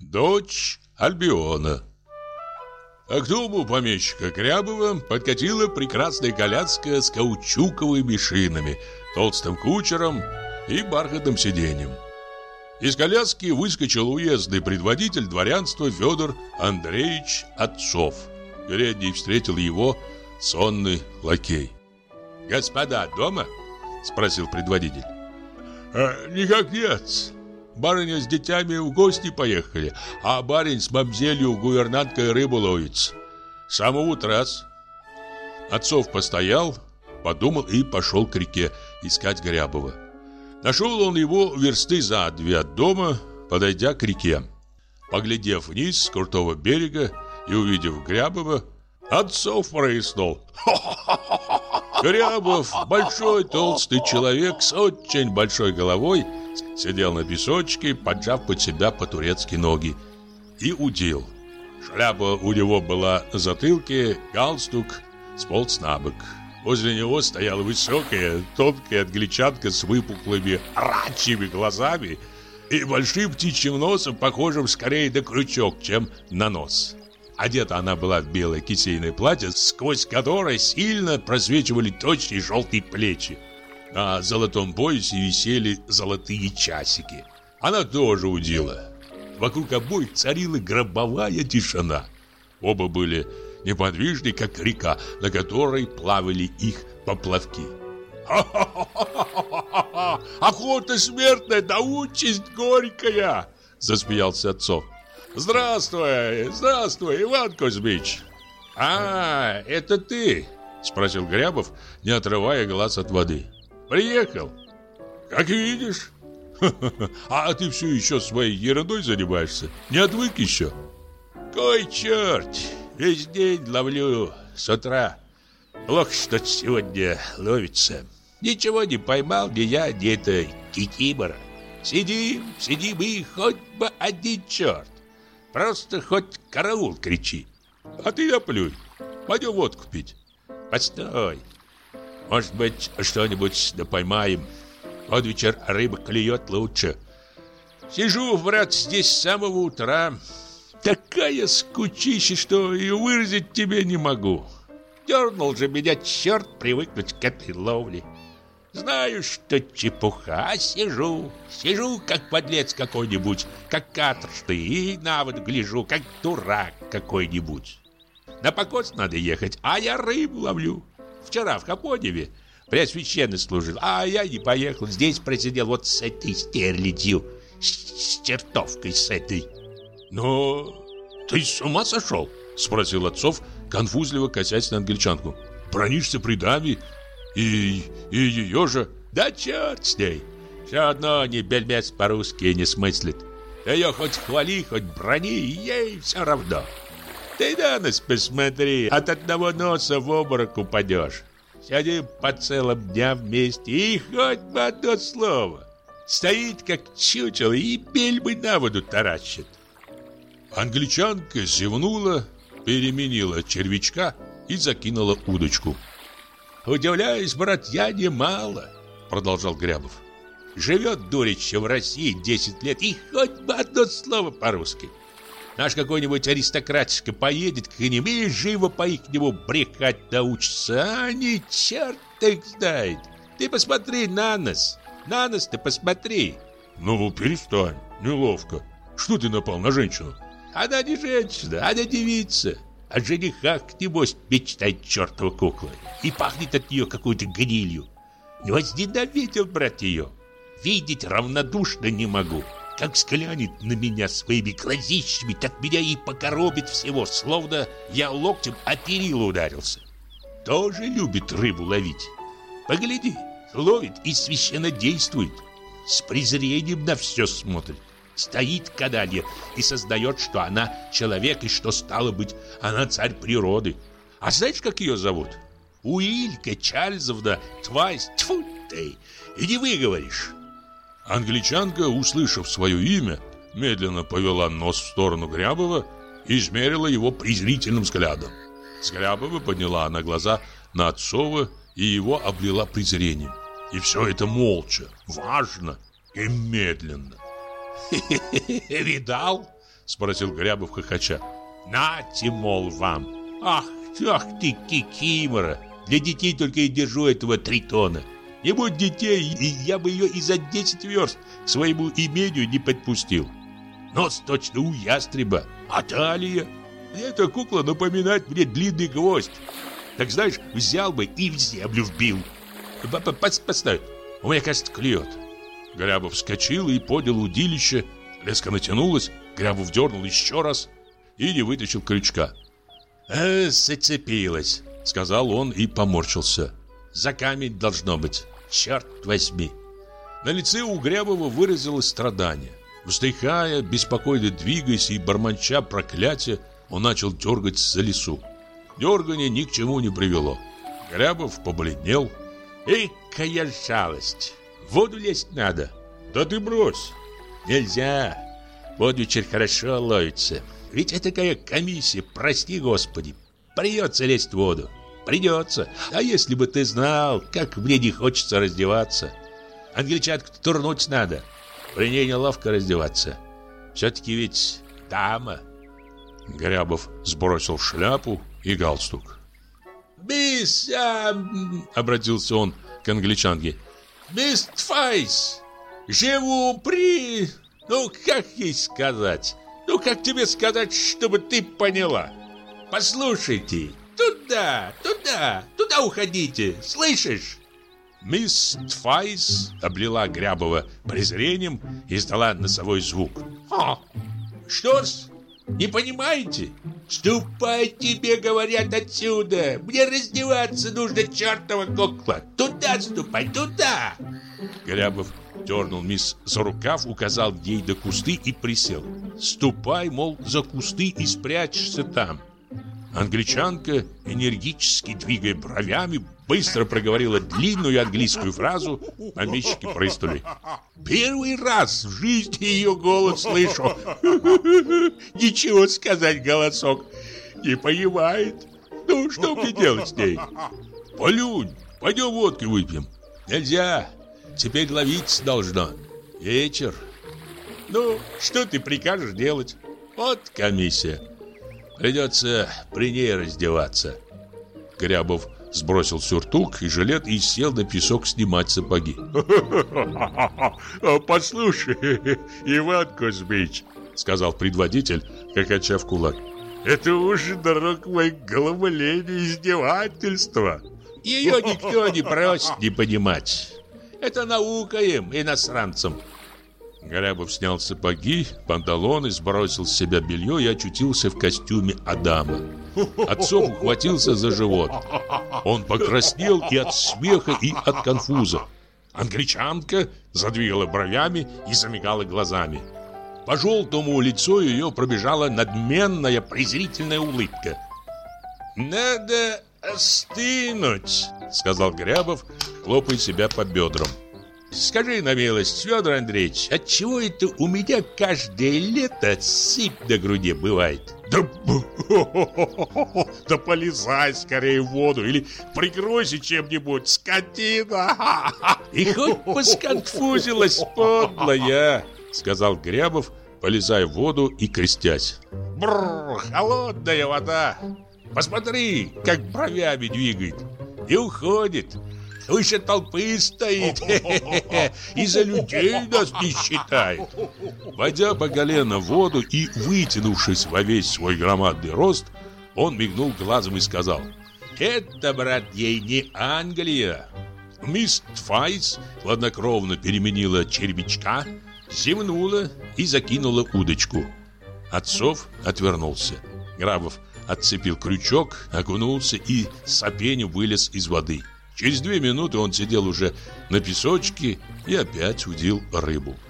дочь Альбиона. А к дому помещика Грябова подкатила прекрасная коляска с каучуковыми шинами, толстым кучером и бархатным сиденьем. Из коляски выскочил уездный предводитель дворянства Федор Андреевич Отцов. Передний встретил его сонный лакей. «Господа дома?» — спросил предводитель. «Никак нет. Барыня с детьми в гости поехали, а барин с мамзелью гувернанткой рыбу ловит. С самого утра». Отцов постоял, подумал и пошел к реке искать Грябова. Нашел он его версты за 2 от дома, подойдя к реке. Поглядев вниз с крутого берега и увидев Грябова, Отцов прыснул. Грябов, большой толстый человек с очень большой головой, сидел на песочке, поджав под себя по-турецки ноги, и удил. Шляпа у него была на затылке, галстук сполз на бок. Возле него стояла высокая, тонкая англичанка с выпуклыми рачьими глазами и большим птичьим носом, похожим скорее на крючок, чем на нос. Одета она была в белое кисейное платье, сквозь которое сильно просвечивали точные желтые плечи. На золотом поясе висели золотые часики. Она тоже удила. Вокруг обоих царила гробовая тишина. Оба были неподвижны, как река, на которой плавали их поплавки. «Ха-ха-ха-ха-ха! Охота смертная, да участь горькая!» — засмеялся Отцов. «Здравствуй, здравствуй, Иван Кузьмич!» «А, это ты?» — спросил Грябов, не отрывая глаз от воды. «Приехал?» «Как видишь. А ты все еще своей ерундой занимаешься? Не отвык еще?» «Кой черт! Весь день ловлю с утра. Плохо что-то сегодня ловится. Ничего не поймал ни я, ни это кикимора. Сидим и хоть бы один черт. Просто хоть караул кричи. А ты наплюй. Пойдем водку пить». «Постой. Может быть, что-нибудь да поймаем. Под вечер рыба клюет лучше. Сижу, брат, здесь с самого утра. Такая скучища, что и выразить тебе не могу. Дернул же меня черт привыкнуть к этой ловле. Знаю, что чепуха, а сижу, как подлец какой-нибудь, как каторжный, и на воду гляжу, как дурак какой-нибудь. На покос надо ехать, а я рыбу ловлю. Вчера в Капоневе Преосвященный служил, а я не поехал. Здесь просидел вот с этой стерлядью, с чертовкой с этой». «Но ты с ума сошел?» — спросил Отцов, конфузливо косясь на англичанку. «Бронишься при даме и ее же...» «Да черт с ней! Все одно ни бельмес по-русски не смыслит. Ее хоть хвали, хоть брони, ей все равно. Ты на нас посмотри, от одного носа в обморок упадешь. Сидим по целым дням вместе, и хоть бы одно слово. Стоит как чучело и бельмы на воду таращит». Англичанка зевнула, переменила червячка и закинула удочку. «Удивляюсь, брат, я немало», — продолжал Грябов. «Живет дурище в России 10 лет, и хоть бы одно слово по-русски. Наш какой-нибудь аристократишка поедет к ним и живо по-ихнему брехать научится, а они черт их знает. Ты посмотри на нас ты посмотри». «Ну, перестань, неловко. Что ты напал на женщину?» «Она не женщина, она девица. О женихах, небось, мечтает чертова кукла. И пахнет от нее какой-то гнилью. Возненавидел, брат, ее. Видеть равнодушно не могу. Как взглянет на меня своими глазищами, так меня и покоробит всего, словно я локтем о перила ударился. Тоже любит рыбу ловить. Погляди, ловит и священно действует. С презрением на все смотрит. Стоит кадалья и сознает, что она человек, и что, стало быть, она царь природы. А знаешь, как ее зовут? Уилька Чарльзовна Твайс. Тьфу ты, и не выговоришь». Англичанка, услышав свое имя, медленно повела нос в сторону Грябова и измерила его презрительным взглядом. С Грябова подняла она глаза на Отцова и его облила презрением. И все это молча, важно и медленно. «Видал? Спросил Грябов хохоча. Нате, мол, вам. Ах ты, кикимора. Для детей только и держу этого тритона. Не будь детей, и я бы ее и за 10 верст к своему имению не подпустил. Нос точно у ястреба, а талия. Эта кукла напоминает мне длинный гвоздь. Так знаешь, взял бы и в землю вбил. Поставь, у меня, кажется, клюет. Грябов вскочил и поднял удилище. Леска натянулась, Грябов дернул еще раз и не вытащил крючка. «Зацепилась», — сказал он и поморщился. «За камень должно быть, черт возьми». На лице у Грябова выразилось страдание. Вздыхая, беспокойно двигаясь и бормоча проклятия, он начал дергать за лесу. Дергание ни к чему не привело. Грябов побледнел. «Экая жалость! В воду лезть надо!» «Да ты брось!» «Нельзя! Под вечер хорошо ловится. Ведь это такая комиссия, прости господи. Придется лезть в воду. Придется. А если бы ты знал, как мне не хочется раздеваться. Англичанку турнуть надо. При ней неловко раздеваться. Все-таки ведь дама». Грябов сбросил шляпу и галстук. «Мисс...» — обратился он к англичанке. «Мисс Твайс, живу при... Ну, как ей сказать? Ну, как тебе сказать, чтобы ты поняла? Послушайте, туда уходите, слышишь?» Мисс Твайс облила Грябова презрением и издала носовой звук. «Что-с? Не понимаете? Ступай, тебе говорят, отсюда. Мне раздеваться нужно, чертова кукла. Туда ступай, туда!» Грябов дернул мисс за рукав, указал ей до кусты и присел. «Ступай, мол, за кусты и спрячься там». Англичанка, энергически двигая бровями, быстро проговорила длинную английскую фразу. Помещики прыснули. «Первый раз в жизни ее голос слышу. Ничего сказать голосок. Не понимает. Ну, что мне делать с ней? Полюнь, пойдем водки выпьем». «Нельзя. Теперь ловиться должно. Вечер». «Ну, что ты прикажешь делать? Вот комиссия. Придется при ней раздеваться». Грябов сбросил сюртук и жилет и сел на песок снимать сапоги. «Послушай, Иван Кузьмич», — сказал предводитель, хохоча в кулак, «это уже, дорог мой, головоление, издевательство. Ее никто не просит не понимать. Это наука им, иностранцам». Грябов снял сапоги, панталоны, сбросил с себя белье и очутился в костюме Адама. Отцов ухватился за живот. Он покраснел и от смеха, и от конфуза. Англичанка задвигала бровями и замигала глазами. По желтому лицу ее пробежала надменная презрительная улыбка. «Надо остынуть», — сказал Грябов, хлопая себя по бедрам. «Скажи на милость, Федор Андреевич, отчего это у меня каждое лето сыпь на груди бывает?» «Да полезай скорее в воду или прикройся чем-нибудь, скотина!» «И хоть посконфузилась, подлая!» — сказал Грябов, полезая в воду и крестясь. «Бррр, холодная вода! Посмотри, как бровями двигает! И уходит! Выше толпы стоит и за людей нас не считает!» Войдя по колено в воду и вытянувшись во весь свой громадный рост, он мигнул глазом и сказал: «Это, брат, ей не Англия!» Мисс Твайс хладнокровно переменила червячка, зевнула и закинула удочку. Отцов отвернулся. Грабов отцепил крючок, окунулся и с сопенью вылез из воды. Через 2 минуты он сидел уже на песочке и опять удил рыбу.